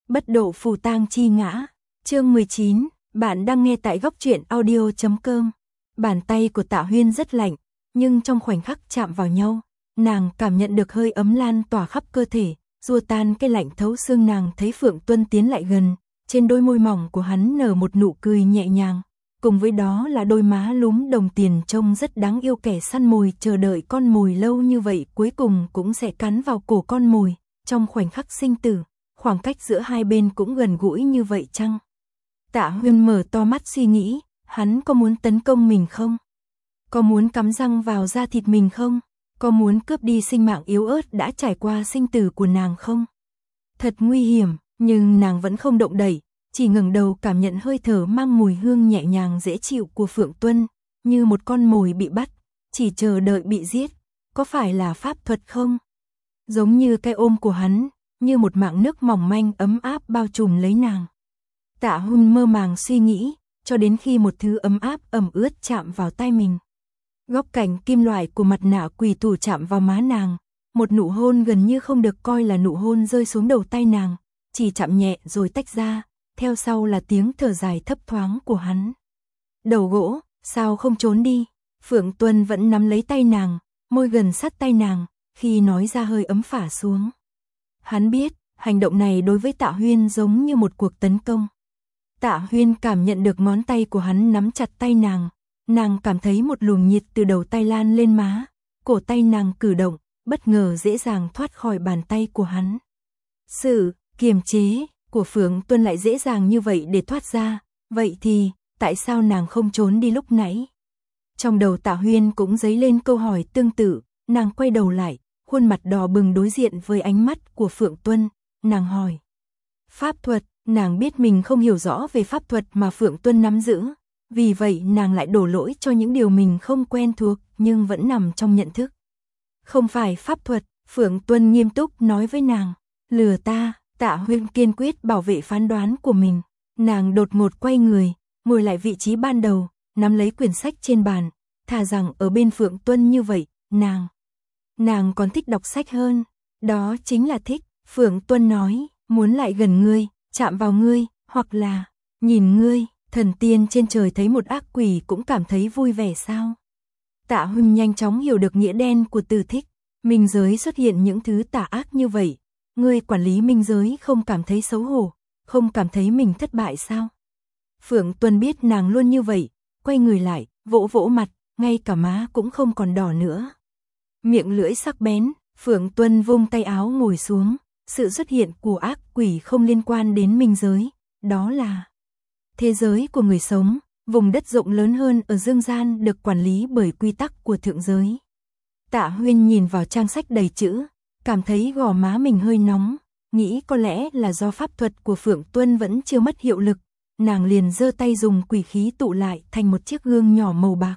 Bất độ phù tang chi ngã. Chương 19, bạn đang nghe tại góc truyện audio.com. Bàn tay của Tạ Huyên rất lạnh, nhưng trong khoảnh khắc chạm vào nhau, nàng cảm nhận được hơi ấm lan tỏa khắp cơ thể, xua tan cái lạnh thấu xương. Nàng thấy Phượng Tuân tiến lại gần, trên đôi môi mỏng của hắn nở một nụ cười nhẹ nhàng, cùng với đó là đôi má lúm đồng tiền trông rất đáng yêu. Kẻ săn mồi chờ đợi con mồi lâu như vậy cuối cùng cũng sẽ cắn vào cổ con mồi, trong khoảnh khắc sinh tử, khoảng cách giữa hai bên cũng gần gũi như vậy chăng? Tạ Huyên mở to mắt suy nghĩ, hắn có muốn tấn công mình không? Có muốn cắm răng vào da thịt mình không? Có muốn cướp đi sinh mạng yếu ớt đã trải qua sinh tử của nàng không? Thật nguy hiểm, nhưng nàng vẫn không động đậy, chỉ ngẩng đầu cảm nhận hơi thở mang mùi hương nhẹ nhàng dễ chịu của Phượng Tuân, như một con mồi bị bắt, chỉ chờ đợi bị giết. Có phải là pháp thuật không? Giống như cái ôm của hắn, như một mảng nước mỏng manh ấm áp bao trùm lấy nàng. Tạ Huyên mơ màng suy nghĩ, cho đến khi một thứ ấm áp ẩm ướt chạm vào tai mình. Góc cạnh kim loại của mặt nạ quỷ thủ chạm vào má nàng, một nụ hôn gần như không được coi là nụ hôn rơi xuống đầu tay nàng, chỉ chạm nhẹ rồi tách ra, theo sau là tiếng thở dài thấp thoáng của hắn. Đầu gỗ, sao không trốn đi? Phượng Tuân vẫn nắm lấy tay nàng, môi gần sát tay nàng, khi nói ra hơi ấm phả xuống. Hắn biết, hành động này đối với Tạ Huyên giống như một cuộc tấn công. Tạ Huyên cảm nhận được ngón tay của hắn nắm chặt tay nàng, nàng cảm thấy một luồng nhiệt từ đầu tay lan lên má, cổ tay nàng cử động, bất ngờ dễ dàng thoát khỏi bàn tay của hắn. Sự kiềm chế của Phượng Tuân lại dễ dàng như vậy để thoát ra, vậy thì, tại sao nàng không trốn đi lúc nãy? Trong đầu Tạ Huyên cũng dấy lên câu hỏi tương tự, nàng quay đầu lại, khuôn mặt đỏ bừng đối diện với ánh mắt của Phượng Tuân, nàng hỏi. Pháp thuật, nàng biết mình không hiểu rõ về pháp thuật mà Phượng Tuân nắm giữ, vì vậy nàng lại đổ lỗi cho những điều mình không quen thuộc nhưng vẫn nằm trong nhận thức. Không phải pháp thuật, Phượng Tuân nghiêm túc nói với nàng, lừa ta. Tạ Huyên kiên quyết bảo vệ phán đoán của mình, nàng đột ngột quay người, ngồi lại vị trí ban đầu, nắm lấy quyển sách trên bàn, thà rằng ở bên Phượng Tuân như vậy, nàng còn thích đọc sách hơn, đó chính là thích. Phượng Tuân nói, muốn lại gần ngươi, chạm vào ngươi, hoặc là nhìn ngươi. Thần tiên trên trời thấy một ác quỷ cũng cảm thấy vui vẻ sao? Tạ Huyên nhanh chóng hiểu được nghĩa đen của từ thích. Minh giới xuất hiện những thứ tà ác như vậy, ngươi quản lý minh giới không cảm thấy xấu hổ, không cảm thấy mình thất bại sao? Phượng Tuân biết nàng luôn như vậy, quay người lại, vỗ vỗ mặt, ngay cả má cũng không còn đỏ nữa. Miệng lưỡi sắc bén, Phượng Tuân vung tay áo ngồi xuống, sự xuất hiện của ác quỷ không liên quan đến minh giới, đó là thế giới của người sống, vùng đất rộng lớn hơn ở dương gian được quản lý bởi quy tắc của thượng giới. Tạ Huyên nhìn vào trang sách đầy chữ, cảm thấy gò má mình hơi nóng, nghĩ có lẽ là do pháp thuật của Phượng Tuân vẫn chưa mất hiệu lực, nàng liền giơ tay dùng quỷ khí tụ lại thành một chiếc gương nhỏ màu bạc.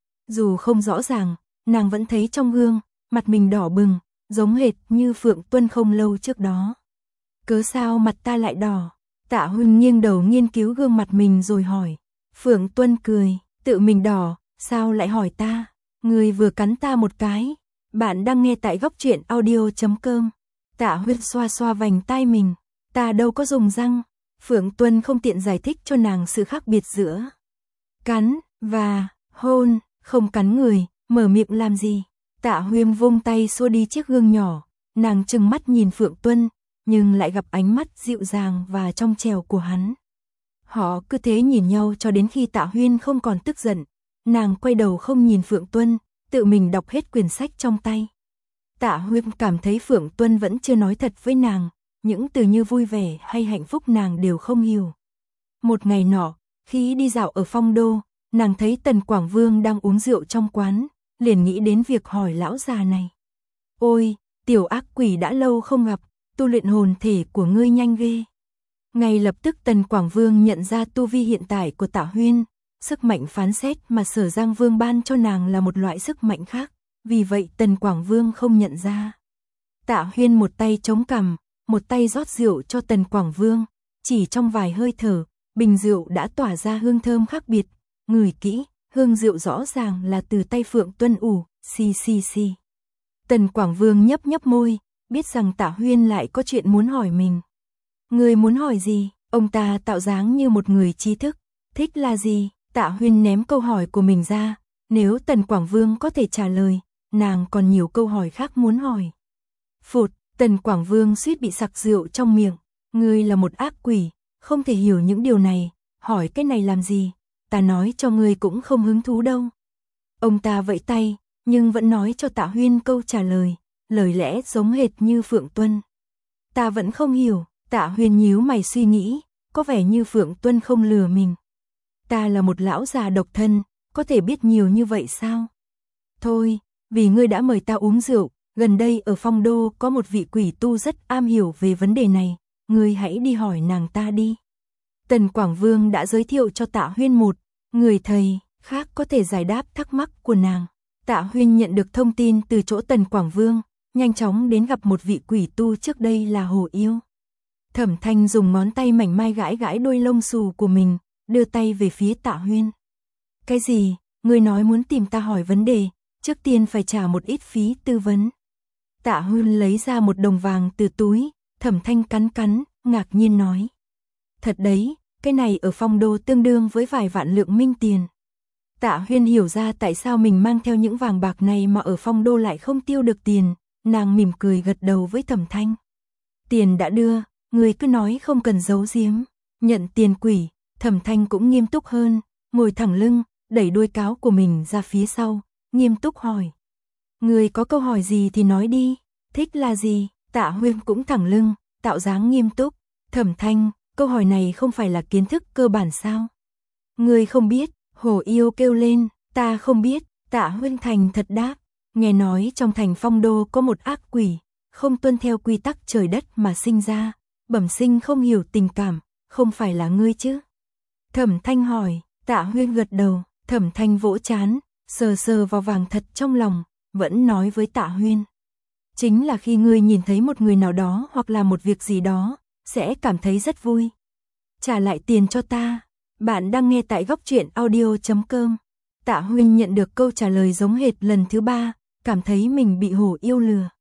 Dù không rõ ràng, nàng vẫn thấy trong gương, mặt mình đỏ bừng, giống hệt như Phượng Tuân không lâu trước đó. Cớ sao mặt ta lại đỏ? Tạ Huyên nghiêng đầu nghiên cứu gương mặt mình rồi hỏi. Phượng Tuân cười, tự mình đỏ, sao lại hỏi ta? Người vừa cắn ta một cái. Bạn đang nghe tại góc truyện audio.com. Tạ Huyên xoa xoa vành tai mình, ta đâu có dùng răng. Phượng Tuân không tiện giải thích cho nàng sự khác biệt giữa cắn và hôn. Không cắn người, mở miệng làm gì? Tạ Huyên vung tay xua đi chiếc gương nhỏ, nàng trừng mắt nhìn Phượng Tuân, nhưng lại gặp ánh mắt dịu dàng và trong trẻo của hắn. Họ cứ thế nhìn nhau cho đến khi Tạ Huyên không còn tức giận, nàng quay đầu không nhìn Phượng Tuân, tự mình đọc hết quyển sách trong tay. Tạ Huyên cảm thấy Phượng Tuân vẫn chưa nói thật với nàng, những từ như vui vẻ hay hạnh phúc nàng đều không hiểu. Một ngày nọ, khi đi dạo ở Phong Đô, nàng thấy Tần Quảng Vương đang uống rượu trong quán, liền nghĩ đến việc hỏi lão già này. Ôi, tiểu ác quỷ đã lâu không gặp, tu luyện hồn thể của ngươi nhanh ghê. Ngay lập tức Tần Quảng Vương nhận ra tu vi hiện tại của Tạ Huyên, sức mạnh phán xét mà Sở Giang Vương ban cho nàng là một loại sức mạnh khác, vì vậy Tần Quảng Vương không nhận ra. Tạ Huyên một tay chống cằm, một tay rót rượu cho Tần Quảng Vương, chỉ trong vài hơi thở, bình rượu đã tỏa ra hương thơm khác biệt, ngửi kỹ, hương rượu rõ ràng là từ tay Phượng Tuân ủ, xì. Tần Quảng Vương nhấp nhấp môi, biết rằng Tạ Huyên lại có chuyện muốn hỏi mình. Ngươi muốn hỏi gì? Ông ta tạo dáng như một người trí thức. Thích là gì? Tạ Huyên ném câu hỏi của mình ra. Nếu Tần Quảng Vương có thể trả lời, nàng còn nhiều câu hỏi khác muốn hỏi. Phụt, Tần Quảng Vương suýt bị sặc rượu trong miệng. Ngươi là một ác quỷ, không thể hiểu những điều này. Hỏi cái này làm gì? Ta nói cho ngươi cũng không hứng thú đâu. Ông ta vẫy tay, nhưng vẫn nói cho Tạ Huyên câu trả lời. Lời lẽ giống hệt như Phượng Tuân. Ta vẫn không hiểu. Tạ Huyên nhíu mày suy nghĩ, có vẻ như Phượng Tuân không lừa mình. Ta là một lão già độc thân, có thể biết nhiều như vậy sao? Thôi, vì ngươi đã mời ta uống rượu, gần đây ở Phong Đô có một vị quỷ tu rất am hiểu về vấn đề này, ngươi hãy đi hỏi nàng ta đi. Tần Quảng Vương đã giới thiệu cho Tạ Huyên một người thầy khác có thể giải đáp thắc mắc của nàng. Tạ Huyên nhận được thông tin từ chỗ Tần Quảng Vương, nhanh chóng đến gặp một vị quỷ tu trước đây là Hồ Yêu. Thẩm Thanh dùng ngón tay mảnh mai gãi gãi đôi lông xù của mình, đưa tay về phía Tạ Huyên. Cái gì? Ngươi nói muốn tìm ta hỏi vấn đề, trước tiên phải trả một ít phí tư vấn. Tạ Huyên lấy ra một đồng vàng từ túi, Thẩm Thanh cắn cắn, ngạc nhiên nói. Thật đấy, cái này ở Phong Đô tương đương với vài vạn lượng minh tiền. Tạ Huyên hiểu ra tại sao mình mang theo những vàng bạc này mà ở Phong Đô lại không tiêu được tiền, nàng mỉm cười gật đầu với Thẩm Thanh. Tiền đã đưa, người cứ nói không cần giấu giếm. Nhận tiền quỷ, Thẩm Thanh cũng nghiêm túc hơn, ngồi thẳng lưng, đẩy đuôi cáo của mình ra phía sau, nghiêm túc hỏi. Người có câu hỏi gì thì nói đi, thích là gì? Tạ Huyên cũng thẳng lưng, tạo dáng nghiêm túc. Thẩm Thanh, câu hỏi này không phải là kiến thức cơ bản sao? Người không biết, Hồ Yêu kêu lên, ta không biết. Tạ Huyên thành thật đáp, nghe nói trong thành Phong Đô có một ác quỷ, không tuân theo quy tắc trời đất mà sinh ra, bẩm sinh không hiểu tình cảm, không phải là ngươi chứ? Thẩm Thanh hỏi. Tạ Huyên gật đầu. Thẩm Thanh vỗ trán, sờ sờ vào vàng thật trong lòng, vẫn nói với Tạ Huyên. Chính là khi ngươi nhìn thấy một người nào đó hoặc là một việc gì đó, sẽ cảm thấy rất vui. Trả lại tiền cho ta. Bạn đang nghe tại Góc Truyện Audio.com. Tạ Huyên nhận được câu trả lời giống hệt lần thứ 3, cảm thấy mình bị Hồ Yêu lừa.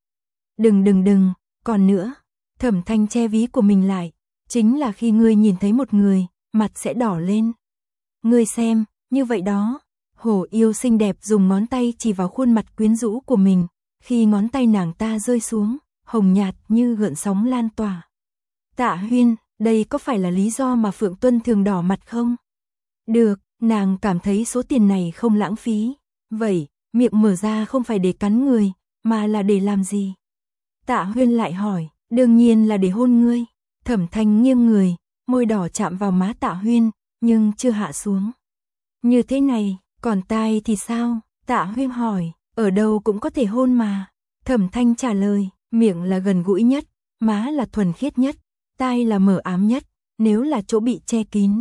Đừng, còn nữa. Thẩm Thanh che ví của mình lại. Chính là khi ngươi nhìn thấy một người, mặt sẽ đỏ lên. Ngươi xem, như vậy đó. Hồ Yêu xinh đẹp dùng ngón tay chỉ vào khuôn mặt quyến rũ của mình. Khi ngón tay nàng ta rơi xuống, hồng nhạt như gợn sóng lan tỏa. Tạ Huyên, đây có phải là lý do mà Phượng Tuân thường đỏ mặt không? Được, nàng cảm thấy số tiền này không lãng phí. Vậy, miệng mở ra không phải để cắn người, mà là để làm gì? Tạ Huyên lại hỏi, đương nhiên là để hôn ngươi. Thẩm Thanh nghiêng người, môi đỏ chạm vào má Tạ Huyên, nhưng chưa hạ xuống. Như thế này, còn tai thì sao? Tạ Huyên hỏi, ở đâu cũng có thể hôn mà. Thẩm Thanh trả lời, miệng là gần gũi nhất, má là thuần khiết nhất, tai là mờ ám nhất, nếu là chỗ bị che kín.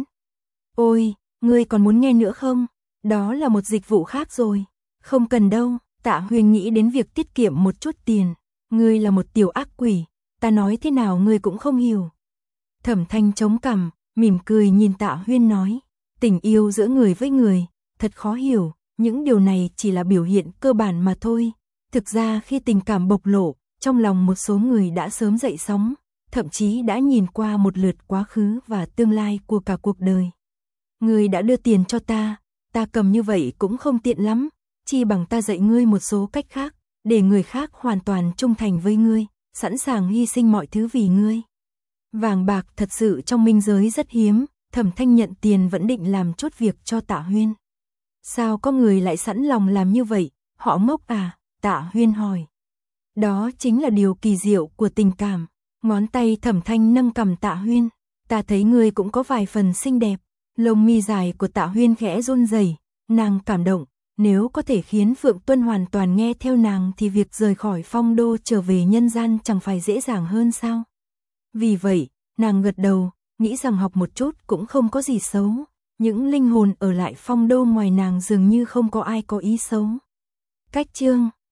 Ôi, ngươi còn muốn nghe nữa không? Đó là một dịch vụ khác rồi. Không cần đâu. Tạ Huyên nghĩ đến việc tiết kiệm một chút tiền. Ngươi là một tiểu ác quỷ, ta nói thế nào ngươi cũng không hiểu. Thẩm Thanh chống cằm, mỉm cười nhìn Tạ Huyên nói, tình yêu giữa người với người, thật khó hiểu, những điều này chỉ là biểu hiện cơ bản mà thôi. Thực ra khi tình cảm bộc lộ, trong lòng một số người đã sớm dậy sóng, thậm chí đã nhìn qua một lượt quá khứ và tương lai của cả cuộc đời. Ngươi đã đưa tiền cho ta cầm như vậy cũng không tiện lắm, chi bằng ta dạy ngươi một số cách khác, để người khác hoàn toàn trung thành với ngươi, sẵn sàng hy sinh mọi thứ vì ngươi. Vàng bạc thật sự trong minh giới rất hiếm, Thẩm Thanh nhận tiền vẫn định làm chốt việc cho Tạ Huyên. Sao có người lại sẵn lòng làm như vậy, họ ngốc à? Tạ Huyên hỏi. Đó chính là điều kỳ diệu của tình cảm. Ngón tay Thẩm Thanh nâng cằm Tạ Huyên. Ta thấy ngươi cũng có vài phần xinh đẹp. Lông mi dài của Tạ Huyên khẽ run rẩy, nàng cảm động. Nếu có thể khiến Phượng Tuân hoàn toàn nghe theo nàng thì việc rời khỏi Phong Đô trở về nhân gian chẳng phải dễ dàng hơn sao? Vì vậy, nàng gật đầu, nghĩ rằng học một chút cũng không có gì xấu. Những linh hồn ở lại Phong Đô ngoài nàng dường như không có ai có ý xấu. Cách chương